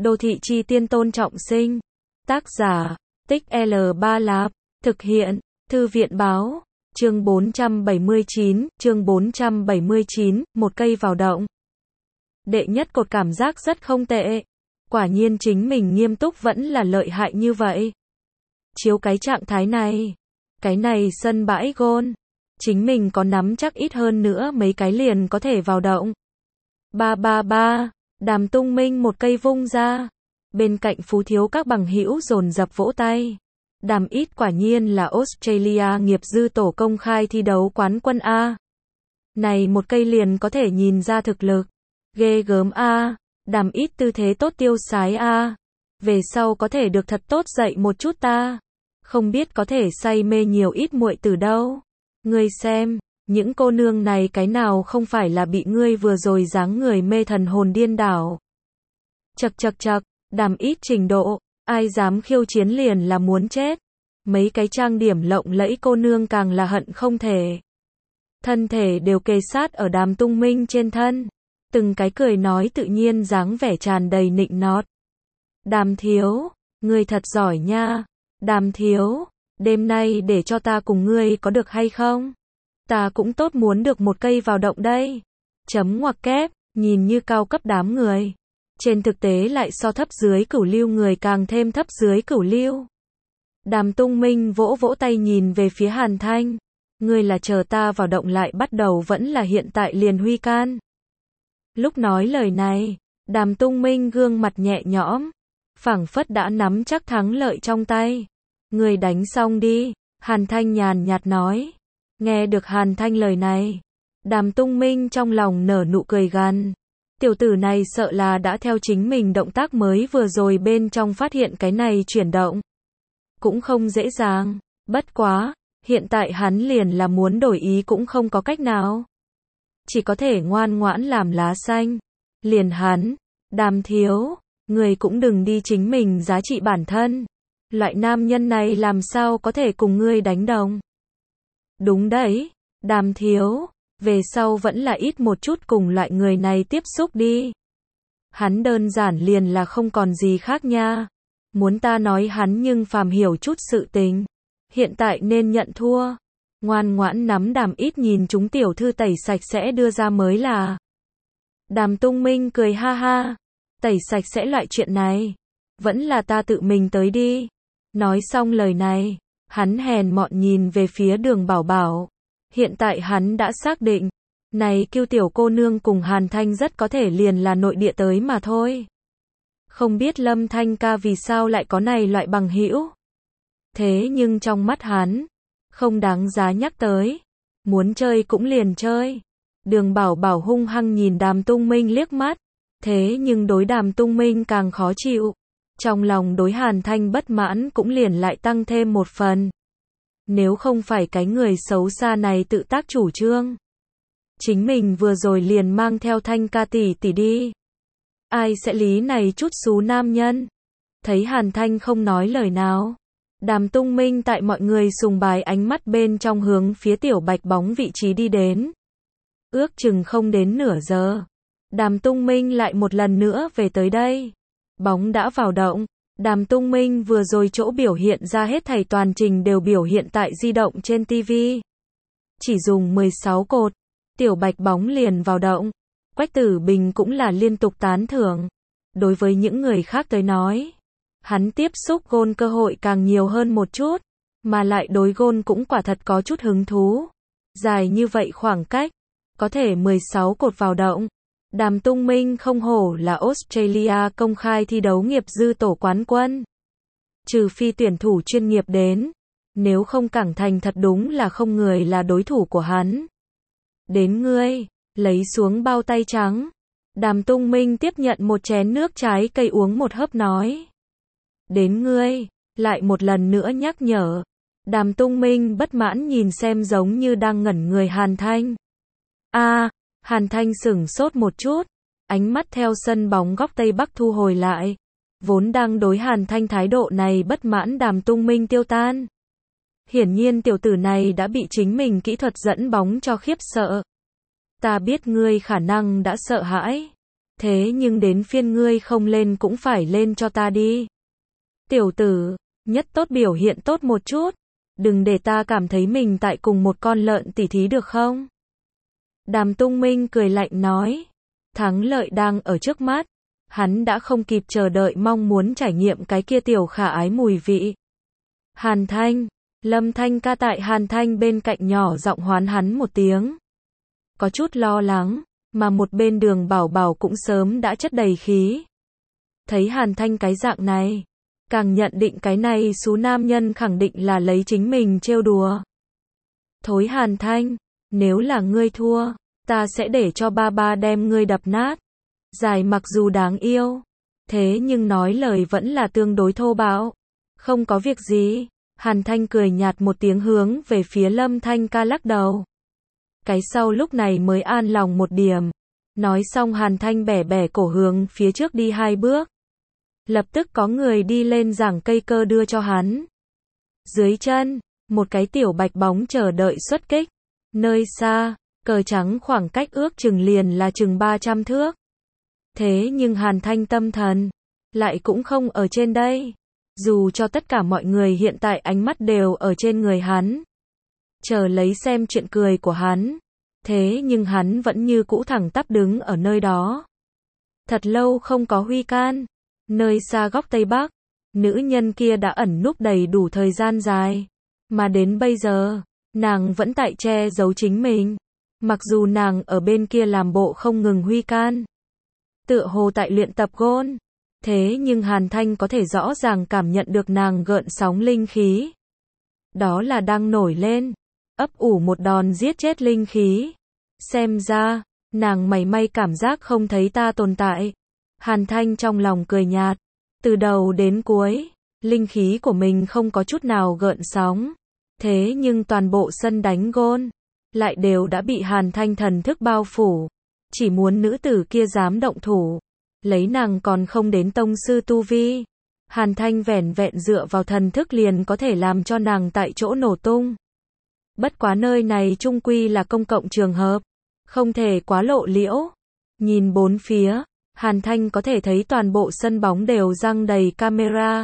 Đô thị chi tiên Tôn Trọng Sinh. Tác giả, Tích L3 Lạp. Thực hiện, Thư viện báo. Chương 479, một cây vào động. Đệ nhất cột cảm giác rất không tệ. Quả nhiên chính mình nghiêm túc vẫn là lợi hại như vậy. Chiếu cái trạng thái này, cái này sân bãi gôn, chính mình có nắm chắc ít hơn nữa mấy cái liền có thể vào động. Ba, Đàm Tung Minh một cây vung ra. Bên cạnh Phú Thiếu các bằng hữu dồn dập vỗ tay. Đàm ít quả nhiên là Australia nghiệp dư tổ công khai thi đấu quán quân A. Này một cây liền có thể nhìn ra thực lực. Ghê gớm A. Đàm ít tư thế tốt tiêu sái A. Về sau có thể được thật tốt dạy một chút ta. Không biết có thể say mê nhiều ít muội từ đâu. Ngươi xem, những cô nương này cái nào không phải là bị ngươi vừa rồi dáng người mê thần hồn điên đảo. Chậc, Đàm ít trình độ, ai dám khiêu chiến liền là muốn chết. Mấy cái trang điểm lộng lẫy cô nương càng là hận không thể. Thân thể đều kề sát ở Đàm Tung Minh trên thân. Từng cái cười nói tự nhiên dáng vẻ tràn đầy nịnh nọt. Đàm thiếu, ngươi thật giỏi nha. Đàm thiếu, đêm nay để cho ta cùng ngươi có được hay không? Ta cũng tốt muốn được một cây vào động đây. Chấm ngoặc kép, nhìn như cao cấp đám người. Trên thực tế lại so thấp dưới cửu lưu người càng thêm thấp dưới cửu lưu. Đàm Tung Minh vỗ vỗ tay nhìn về phía Hàn Thanh. Ngươi là chờ ta vào động lại bắt đầu vẫn là hiện tại liền huy can. Lúc nói lời này, Đàm Tung Minh gương mặt nhẹ nhõm, phảng phất đã nắm chắc thắng lợi trong tay. Ngươi đánh xong đi, Hàn Thanh nhàn nhạt nói. Nghe được Hàn Thanh lời này, Đàm Tung Minh trong lòng nở nụ cười gằn. Tiểu tử này sợ là đã theo chính mình động tác mới vừa rồi bên trong phát hiện cái này chuyển động. Cũng không dễ dàng, bất quá, hiện tại hắn liền là muốn đổi ý cũng không có cách nào. Chỉ có thể ngoan ngoãn làm lá xanh. Liền hắn, Đàm thiếu, người cũng đừng đi chính mình giá trị bản thân. Loại nam nhân này làm sao có thể cùng ngươi đánh đồng. Đúng đấy, Đàm thiếu, về sau vẫn là ít một chút cùng loại người này tiếp xúc đi. Hắn đơn giản liền là không còn gì khác nha. Muốn ta nói hắn nhưng phàm hiểu chút sự tình. Hiện tại nên nhận thua. Ngoan ngoãn nắm Đàm ít nhìn chúng tiểu thư tẩy sạch sẽ đưa ra mới là. Đàm Tung Minh cười ha ha. Tẩy sạch sẽ loại chuyện này. Vẫn là ta tự mình tới đi. Nói xong lời này, hắn hèn mọn nhìn về phía Đường Bảo Bảo. Hiện tại hắn đã xác định, này kiêu tiểu cô nương cùng Hàn Thanh rất có thể liền là nội địa tới mà thôi. Không biết Lâm Thanh ca vì sao lại có này loại bằng hữu. Thế nhưng trong mắt hắn, không đáng giá nhắc tới. Muốn chơi cũng liền chơi. Đường Bảo Bảo hung hăng nhìn Đàm Tung Minh liếc mắt. Thế nhưng đối Đàm Tung Minh càng khó chịu. Trong lòng đối Hàn Thanh bất mãn cũng liền lại tăng thêm một phần. Nếu không phải cái người xấu xa này tự tác chủ trương, chính mình vừa rồi liền mang theo Thanh ca tỷ tỷ đi. Ai sẽ lý này chút xú nam nhân. Thấy Hàn Thanh không nói lời nào, Đàm Tung Minh tại mọi người sùng bái ánh mắt bên trong hướng phía tiểu bạch bóng vị trí đi đến. Ước chừng không đến nửa giờ, Đàm Tung Minh lại một lần nữa về tới đây. Bóng đã vào động. Đàm Tung Minh vừa rồi chỗ biểu hiện ra hết thảy toàn trình đều biểu hiện tại di động trên TV. Chỉ dùng 16 cột, tiểu bạch bóng liền vào động. Quách Tử Bình cũng là liên tục tán thưởng. Đối với những người khác tới nói, hắn tiếp xúc gôn cơ hội càng nhiều hơn một chút, mà lại đối gôn cũng quả thật có chút hứng thú. Dài như vậy khoảng cách, có thể 16 cột vào động. Đàm Tung Minh không hổ là Australia công khai thi đấu nghiệp dư tổ quán quân. Trừ phi tuyển thủ chuyên nghiệp đến, nếu không cẳng thành thật đúng là không người là đối thủ của hắn. Đến ngươi, lấy xuống bao tay trắng. Đàm Tung Minh tiếp nhận một chén nước trái cây uống một hớp nói. Đến ngươi, lại một lần nữa nhắc nhở. Đàm Tung Minh bất mãn nhìn xem giống như đang ngẩn người Hàn Thanh. Hàn Thanh sửng sốt một chút, ánh mắt theo sân bóng góc Tây Bắc thu hồi lại. Vốn đang đối Hàn Thanh thái độ này bất mãn Đàm Tung Minh tiêu tan. Hiển nhiên tiểu tử này đã bị chính mình kỹ thuật dẫn bóng cho khiếp sợ. Ta biết ngươi khả năng đã sợ hãi. Thế nhưng đến phiên ngươi không lên cũng phải lên cho ta đi. Tiểu tử, nhất tốt biểu hiện tốt một chút. Đừng để ta cảm thấy mình tại cùng một con lợn tỉ thí được không? Đàm Tung Minh cười lạnh nói. Thắng lợi đang ở trước mắt. Hắn đã không kịp chờ đợi mong muốn trải nghiệm cái kia tiểu khả ái mùi vị. Hàn Thanh, Lâm Thanh ca tại Hàn Thanh bên cạnh nhỏ giọng hoán hắn một tiếng. Có chút lo lắng, mà một bên Đường Bảo Bảo cũng sớm đã chất đầy khí. Thấy Hàn Thanh cái dạng này, càng nhận định cái này số nam nhân khẳng định là lấy chính mình trêu đùa. Thối Hàn Thanh, nếu là ngươi thua, ta sẽ để cho ba ba đem ngươi đập nát. Dài mặc dù đáng yêu, thế nhưng nói lời vẫn là tương đối thô bạo. Không có việc gì, Hàn Thanh cười nhạt một tiếng hướng về phía Lâm Thanh ca lắc đầu. Cái sau lúc này mới an lòng một điểm. Nói xong Hàn Thanh bẻ bẻ cổ hướng phía trước đi 2 bước. Lập tức có người đi lên giảng cây cơ đưa cho hắn. Dưới chân, một cái tiểu bạch bóng chờ đợi xuất kích. Nơi xa, cờ trắng khoảng cách ước chừng liền là chừng 300 thước. Thế nhưng Hàn Thanh tâm thần, lại cũng không ở trên đây. Dù cho tất cả mọi người hiện tại ánh mắt đều ở trên người hắn. Chờ lấy xem chuyện cười của hắn. Thế nhưng hắn vẫn như cũ thẳng tắp đứng ở nơi đó. Thật lâu không có huy can. Nơi xa góc Tây Bắc, nữ nhân kia đã ẩn núp đầy đủ thời gian dài. Mà đến bây giờ, nàng vẫn tại che giấu chính mình. Mặc dù nàng ở bên kia làm bộ không ngừng huy can. Tựa hồ tại luyện tập gôn. Thế nhưng Hàn Thanh có thể rõ ràng cảm nhận được nàng gợn sóng linh khí. Đó là đang nổi lên. Ấp ủ một đòn giết chết linh khí. Xem ra, nàng mảy may cảm giác không thấy ta tồn tại. Hàn Thanh trong lòng cười nhạt. Từ đầu đến cuối, linh khí của mình không có chút nào gợn sóng. Thế nhưng toàn bộ sân đánh gôn, lại đều đã bị Hàn Thanh thần thức bao phủ. Chỉ muốn nữ tử kia dám động thủ. Lấy nàng còn không đến tông sư tu vi. Hàn Thanh vẻn vẹn dựa vào thần thức liền có thể làm cho nàng tại chỗ nổ tung. Bất quá nơi này chung quy là công cộng trường hợp. Không thể quá lộ liễu. Nhìn bốn phía, Hàn Thanh có thể thấy toàn bộ sân bóng đều răng đầy camera.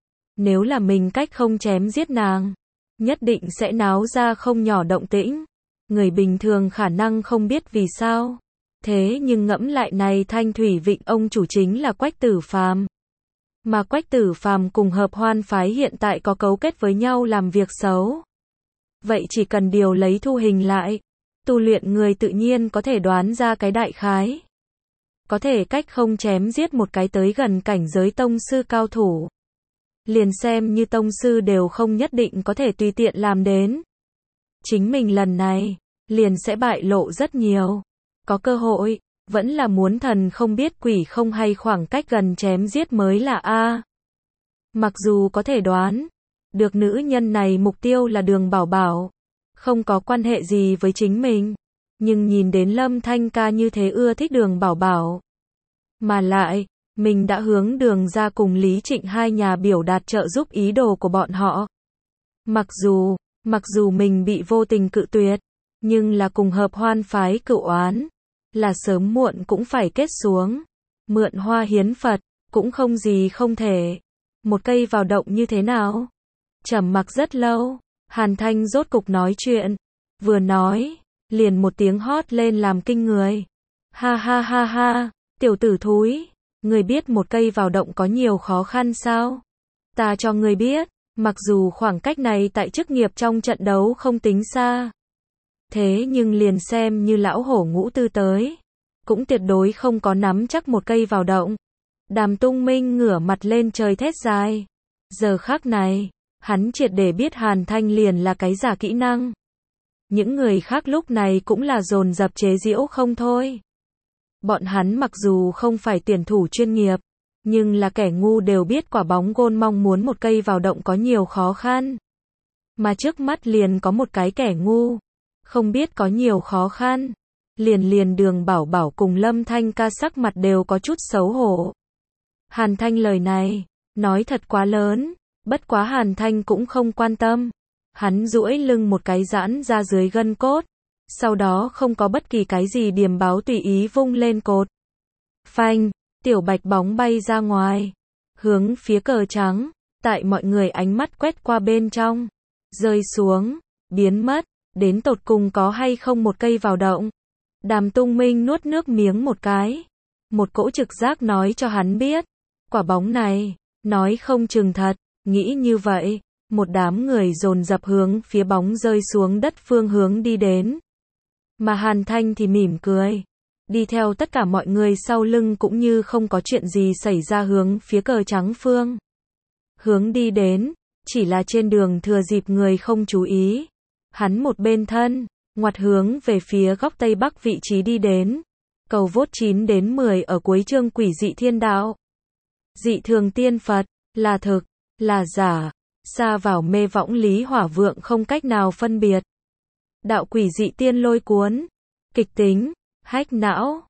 Nếu là mình cách không chém giết nàng, nhất định sẽ náo ra không nhỏ động tĩnh. Người bình thường khả năng không biết vì sao. Thế nhưng ngẫm lại này Thanh Thủy Vịnh ông chủ chính là Quách Tử Phàm. Mà Quách Tử Phàm cùng Hợp Hoan phái hiện tại có cấu kết với nhau làm việc xấu. Vậy chỉ cần điều lấy thu hình lại, tu luyện người tự nhiên có thể đoán ra cái đại khái. Có thể cách không chém giết một cái tới gần cảnh giới tông sư cao thủ. Liền xem như tông sư đều không nhất định có thể tùy tiện làm đến. Chính mình lần này, liền sẽ bại lộ rất nhiều. Có cơ hội, vẫn là muốn thần không biết quỷ không hay khoảng cách gần chém giết mới là A. Mặc dù có thể đoán, được nữ nhân này mục tiêu là Đường Bảo Bảo. Không có quan hệ gì với chính mình. Nhưng nhìn đến Lâm Thanh ca như thế ưa thích Đường Bảo Bảo. Mà lại, mình đã hướng Đường ra cùng Lý Trịnh hai nhà biểu đạt trợ giúp ý đồ của bọn họ. Mặc dù mình bị vô tình cự tuyệt, nhưng là cùng Hợp Hoan phái cựu oán, là sớm muộn cũng phải kết xuống. Mượn hoa hiến Phật, cũng không gì không thể. Một cây vào động như thế nào? Trầm mặc rất lâu, Hàn Thanh rốt cục nói chuyện. Vừa nói, liền một tiếng hót lên làm kinh người. Ha ha ha ha, tiểu tử thúi, người biết một cây vào động có nhiều khó khăn sao? Ta cho người biết, mặc dù khoảng cách này tại chức nghiệp trong trận đấu không tính xa. Thế nhưng liền xem như lão hổ ngũ tư tới, cũng tuyệt đối không có nắm chắc một cây vào động. Đàm Tung Minh ngửa mặt lên trời thét dài. Giờ khắc này, hắn triệt để biết Hàn Thanh liền là cái giả kỹ năng. Những người khác lúc này cũng là dồn dập chế giễu không thôi. Bọn hắn mặc dù không phải tuyển thủ chuyên nghiệp, nhưng là kẻ ngu đều biết quả bóng gôn mong muốn một cây vào động có nhiều khó khăn. Mà trước mắt liền có một cái kẻ ngu, không biết có nhiều khó khăn. Liền Đường Bảo Bảo cùng Lâm Thanh ca sắc mặt đều có chút xấu hổ. Hàn Thanh lời này, nói thật quá lớn, bất quá Hàn Thanh cũng không quan tâm. Hắn duỗi lưng một cái giãn ra dưới gân cốt, sau đó không có bất kỳ cái gì điểm báo tùy ý vung lên cột. Phanh, tiểu bạch bóng bay ra ngoài, hướng phía cờ trắng, tại mọi người ánh mắt quét qua bên trong, rơi xuống, biến mất, đến tột cùng có hay không một cây vào động. Đàm Tung Minh nuốt nước miếng một cái, một cỗ trực giác nói cho hắn biết, quả bóng này, nói không chừng thật, nghĩ như vậy, một đám người dồn dập hướng phía bóng rơi xuống đất phương hướng đi đến. Mà Hàn Thanh thì mỉm cười, đi theo tất cả mọi người sau lưng cũng như không có chuyện gì xảy ra hướng phía cờ trắng phương. Hướng đi đến, chỉ là trên đường thừa dịp người không chú ý. Hắn một bên thân, ngoặt hướng về phía góc Tây Bắc vị trí đi đến. Cầu vốt 9 đến 10 ở cuối chương Quỷ dị thiên đạo. Dị thường tiên Phật, là thực, là giả, xa vào mê võng lý hỏa vượng không cách nào phân biệt. Đạo quỷ dị tiên lôi cuốn, kịch tính, hách não.